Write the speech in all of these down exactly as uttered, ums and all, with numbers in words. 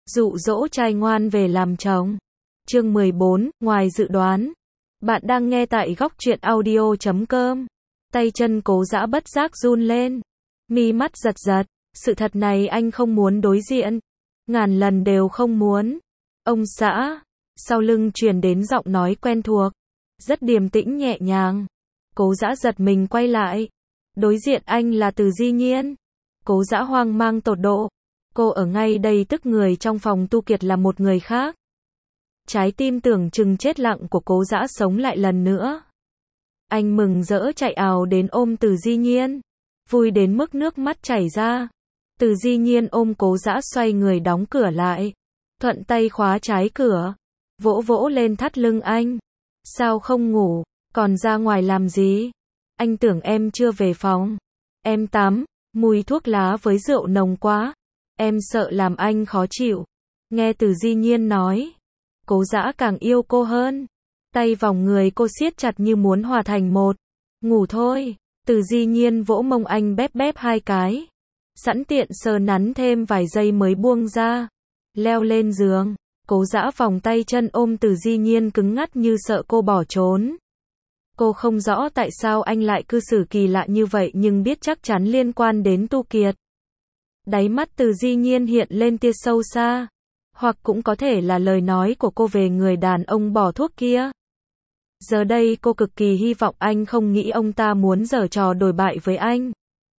Dụ dỗ trai ngoan về làm chồng. Chương mười bốn, ngoài dự đoán. Bạn đang nghe tại góc truyện audio chấm com. Tay chân Cố Dã bất giác run lên. Mi mắt giật giật. Sự thật này anh không muốn đối diện. Ngàn lần đều không muốn. Ông xã. Sau lưng truyền đến giọng nói quen thuộc. Rất điềm tĩnh nhẹ nhàng. Cố Dã giật mình quay lại. Đối diện anh là Từ Di Nhiên. Cố Dã hoang mang tột độ. Cô ở ngay đây tức người trong phòng tu kiệt là một người khác. Trái tim tưởng chừng chết lặng của Cố Dã sống lại lần nữa. Anh mừng rỡ chạy ào đến ôm Từ Di Nhiên. Vui đến mức nước mắt chảy ra. Từ Di Nhiên ôm Cố Dã xoay người đóng cửa lại. Thuận tay khóa trái cửa. Vỗ vỗ lên thắt lưng anh. Sao không ngủ, còn ra ngoài làm gì? Anh tưởng em chưa về phòng. Em tắm, mùi thuốc lá với rượu nồng quá. Em sợ làm anh khó chịu. Nghe Từ Di Nhiên nói. Cố Dã càng yêu cô hơn. Tay vòng người cô siết chặt như muốn hòa thành một. Ngủ thôi. Từ Di Nhiên vỗ mông anh bép bép hai cái. Sẵn tiện sờ nắn thêm vài giây mới buông ra. Leo lên giường. Cố Dã vòng tay chân ôm Từ Di Nhiên cứng ngắc như sợ cô bỏ trốn. Cô không rõ tại sao anh lại cư xử kỳ lạ như vậy nhưng biết chắc chắn liên quan đến Tu Kiệt. Đáy mắt Từ Di Nhiên hiện lên tia sâu xa. Hoặc cũng có thể là lời nói của cô về người đàn ông bỏ thuốc kia. Giờ đây cô cực kỳ hy vọng anh không nghĩ ông ta muốn giở trò đồi bại với anh.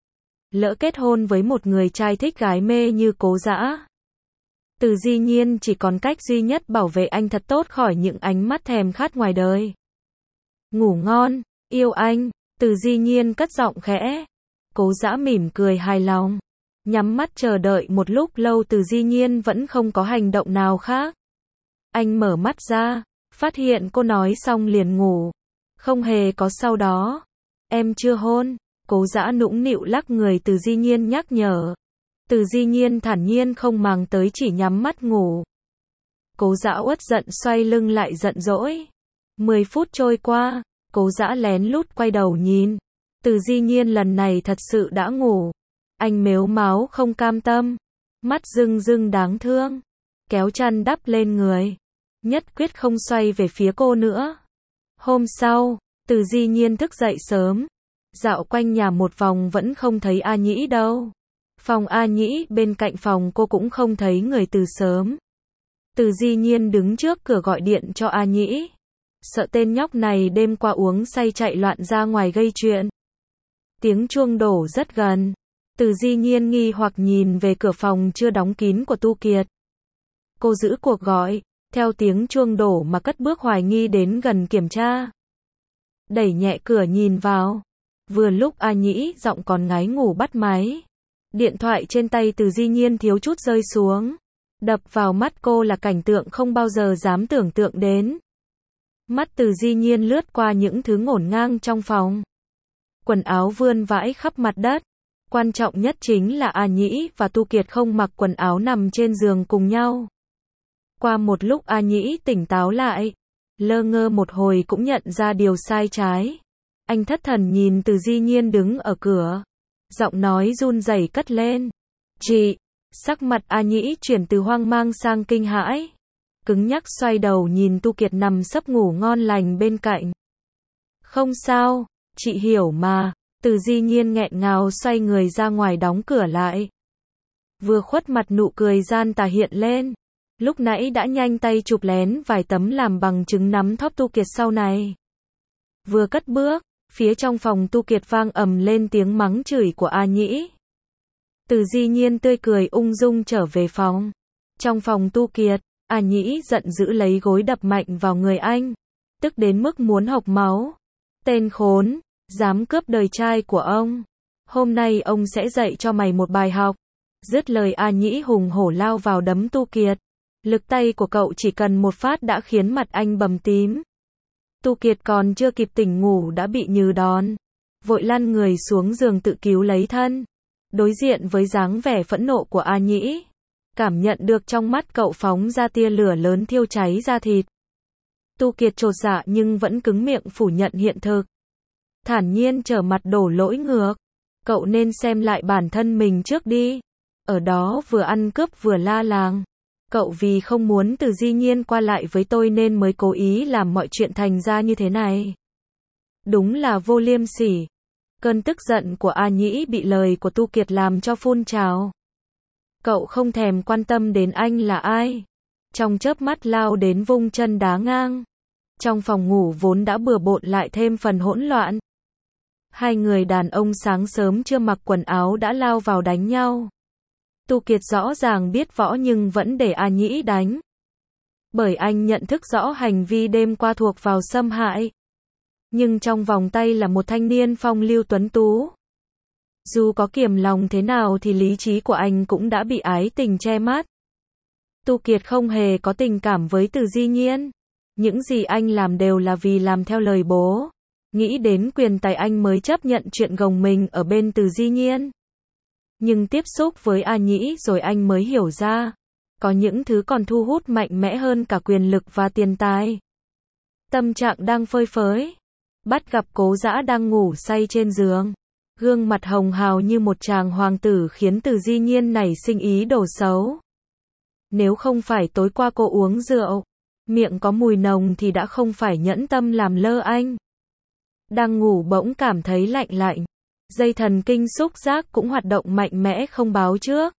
Lỡ kết hôn với một người trai thích gái mê như Cố Dã. Từ Di Nhiên chỉ còn cách duy nhất bảo vệ anh thật tốt khỏi những ánh mắt thèm khát ngoài đời. Ngủ ngon, yêu anh. Từ Di Nhiên cất giọng khẽ. Cố Dã mỉm cười hài lòng. Nhắm mắt chờ đợi một lúc lâu Từ Di Nhiên vẫn không có hành động nào khác. Anh mở mắt ra, phát hiện cô nói xong liền ngủ. Không hề có sau đó. Em chưa hôn. Cố Dã nũng nịu lắc người Từ Di Nhiên nhắc nhở. Từ Di Nhiên thản nhiên không màng tới chỉ nhắm mắt ngủ. Cố Dã uất giận xoay lưng lại giận dỗi. Mười phút trôi qua, Cố Dã lén lút quay đầu nhìn. Từ Di Nhiên lần này thật sự đã ngủ. Anh mếu máo không cam tâm. Mắt rưng rưng đáng thương. Kéo chăn đắp lên người. Nhất quyết không xoay về phía cô nữa. Hôm sau, Từ Di Nhiên thức dậy sớm. Dạo quanh nhà một vòng vẫn không thấy A Nhĩ đâu. Phòng A Nhĩ bên cạnh phòng cô cũng không thấy người từ sớm. Từ Di Nhiên đứng trước cửa gọi điện cho A Nhĩ. Sợ tên nhóc này đêm qua uống say chạy loạn ra ngoài gây chuyện. Tiếng chuông đổ rất gần. Từ Di Nhiên nghi hoặc nhìn về cửa phòng chưa đóng kín của Tu Kiệt. Cô giữ cuộc gọi, theo tiếng chuông đổ mà cất bước hoài nghi đến gần kiểm tra. Đẩy nhẹ cửa nhìn vào. Vừa lúc A Nhĩ giọng còn ngái ngủ bắt máy. Điện thoại trên tay Từ Di Nhiên thiếu chút rơi xuống. Đập vào mắt cô là cảnh tượng không bao giờ dám tưởng tượng đến. Mắt Từ Di Nhiên lướt qua những thứ ngổn ngang trong phòng. Quần áo vươn vãi khắp mặt đất. Quan trọng nhất chính là A Nhĩ và Tu Kiệt không mặc quần áo nằm trên giường cùng nhau. Qua một lúc A Nhĩ tỉnh táo lại. Lơ ngơ một hồi cũng nhận ra điều sai trái. Anh thất thần nhìn Từ Di Nhiên đứng ở cửa. Giọng nói run rẩy cất lên. Chị. Sắc mặt A Nhĩ chuyển từ hoang mang sang kinh hãi. Cứng nhắc xoay đầu nhìn Tu Kiệt nằm sấp ngủ ngon lành bên cạnh. Không sao, chị hiểu mà. Từ Di Nhiên nghẹn ngào xoay người ra ngoài đóng cửa lại. Vừa khuất mặt nụ cười gian tà hiện lên. Lúc nãy đã nhanh tay chụp lén vài tấm làm bằng chứng nắm thóp Tu Kiệt sau này. Vừa cất bước, phía trong phòng Tu Kiệt vang ầm lên tiếng mắng chửi của A Nhĩ. Từ Di Nhiên tươi cười ung dung trở về phòng. Trong phòng Tu Kiệt, A Nhĩ giận dữ lấy gối đập mạnh vào người anh. Tức đến mức muốn hộc máu. Tên khốn, dám cướp đời trai của ông. Hôm nay ông sẽ dạy cho mày một bài học. Dứt lời A Nhĩ hùng hổ lao vào đấm Tu Kiệt. Lực tay của cậu chỉ cần một phát đã khiến mặt anh bầm tím. Tu Kiệt còn chưa kịp tỉnh ngủ đã bị nhừ đòn. Vội lăn người xuống giường tự cứu lấy thân. Đối diện với dáng vẻ phẫn nộ của A Nhĩ. Cảm nhận được trong mắt cậu phóng ra tia lửa lớn thiêu cháy da thịt. Tu Kiệt chột dạ nhưng vẫn cứng miệng phủ nhận hiện thực. Thản nhiên trở mặt đổ lỗi ngược. Cậu nên xem lại bản thân mình trước đi. Ở đó vừa ăn cướp vừa la làng. Cậu vì không muốn Từ Di Nhiên qua lại với tôi nên mới cố ý làm mọi chuyện thành ra như thế này. Đúng là vô liêm sỉ. Cơn tức giận của A Nhĩ bị lời của Tu Kiệt làm cho phun trào. Cậu không thèm quan tâm đến anh là ai. Trong chớp mắt lao đến vung chân đá ngang. Trong phòng ngủ vốn đã bừa bộn lại thêm phần hỗn loạn. Hai người đàn ông sáng sớm chưa mặc quần áo đã lao vào đánh nhau. Tu Kiệt rõ ràng biết võ nhưng vẫn để A Nhĩ đánh. Bởi anh nhận thức rõ hành vi đêm qua thuộc vào xâm hại. Nhưng trong vòng tay là một thanh niên phong lưu tuấn tú. Dù có kiềm lòng thế nào thì lý trí của anh cũng đã bị ái tình che mắt. Tu Kiệt không hề có tình cảm với Từ Di Nhiên. Những gì anh làm đều là vì làm theo lời bố. Nghĩ đến quyền tài anh mới chấp nhận chuyện gồng mình ở bên Từ Di Nhiên. Nhưng tiếp xúc với A Nhĩ rồi anh mới hiểu ra. Có những thứ còn thu hút mạnh mẽ hơn cả quyền lực và tiền tài. Tâm trạng đang phơi phới. Bắt gặp Cố Dã đang ngủ say trên giường. Gương mặt hồng hào như một chàng hoàng tử khiến Từ Di Nhiên nảy sinh ý đồ xấu. Nếu không phải tối qua cô uống rượu, miệng có mùi nồng thì đã không phải nhẫn tâm làm lơ anh. Đang ngủ bỗng cảm thấy lạnh lạnh. Dây thần kinh xúc giác cũng hoạt động mạnh mẽ không báo trước.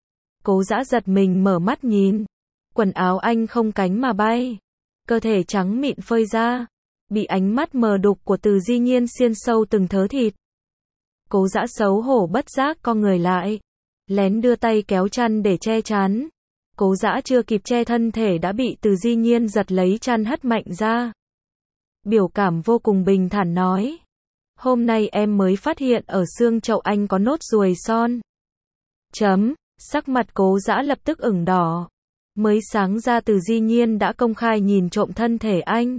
Cố Dã giật mình mở mắt nhìn. Quần áo anh không cánh mà bay. Cơ thể trắng mịn phơi ra. Bị ánh mắt mờ đục của Từ Di Nhiên xiên sâu từng thớ thịt. Cố Dã xấu hổ bất giác co người lại. Lén đưa tay kéo chăn để che chắn. Cố Dã chưa kịp che thân thể đã bị Từ Di Nhiên giật lấy chăn hất mạnh ra. Biểu cảm vô cùng bình thản nói. Hôm nay em mới phát hiện ở xương chậu anh có nốt ruồi son. Chấm, sắc mặt Cố Dã lập tức ửng đỏ. Mới sáng ra Từ Di Nhiên đã công khai nhìn trộm thân thể anh.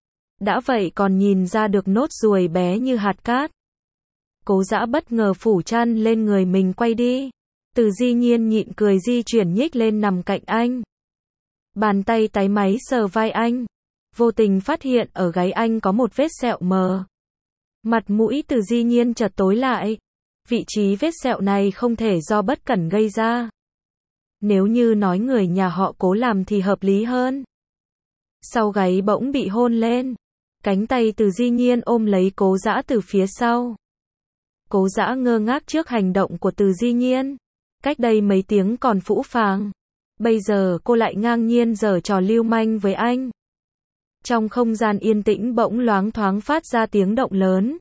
Đã vậy còn nhìn ra được nốt ruồi bé như hạt cát. Cố Dã bất ngờ phủ chăn lên người mình quay đi. Từ Di Nhiên nhịn cười di chuyển nhích lên nằm cạnh anh. Bàn tay táy máy sờ vai anh. Vô tình phát hiện ở gáy anh có một vết sẹo mờ. Mặt mũi Từ Di Nhiên chợt tối lại. Vị trí vết sẹo này không thể do bất cẩn gây ra. Nếu như nói người nhà họ Cố làm thì hợp lý hơn. Sau gáy bỗng bị hôn lên. Cánh tay Từ Di Nhiên ôm lấy Cố Dã từ phía sau. Cố Dã ngơ ngác trước hành động của Từ Di Nhiên. Cách đây mấy tiếng còn phũ phàng. Bây giờ cô lại ngang nhiên giở trò lưu manh với anh. Trong không gian yên tĩnh bỗng loáng thoáng phát ra tiếng động lớn.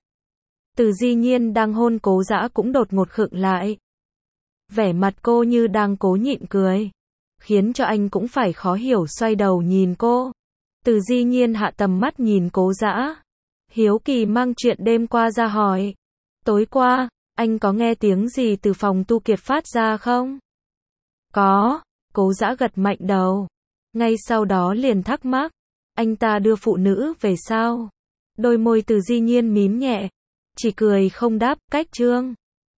Từ Di Nhiên đang hôn Cố Dã cũng đột ngột khựng lại. Vẻ mặt cô như đang cố nhịn cười. Khiến cho anh cũng phải khó hiểu xoay đầu nhìn cô. Từ Di Nhiên hạ tầm mắt nhìn Cố Dã. Hiếu kỳ mang chuyện đêm qua ra hỏi. Tối qua, anh có nghe tiếng gì từ phòng Tu Kiệt phát ra không? Có, Cố Dã gật mạnh đầu. Ngay sau đó liền thắc mắc. Anh ta đưa phụ nữ về sao? Đôi môi Từ Di Nhiên mím nhẹ. Chỉ cười không đáp, cách trương.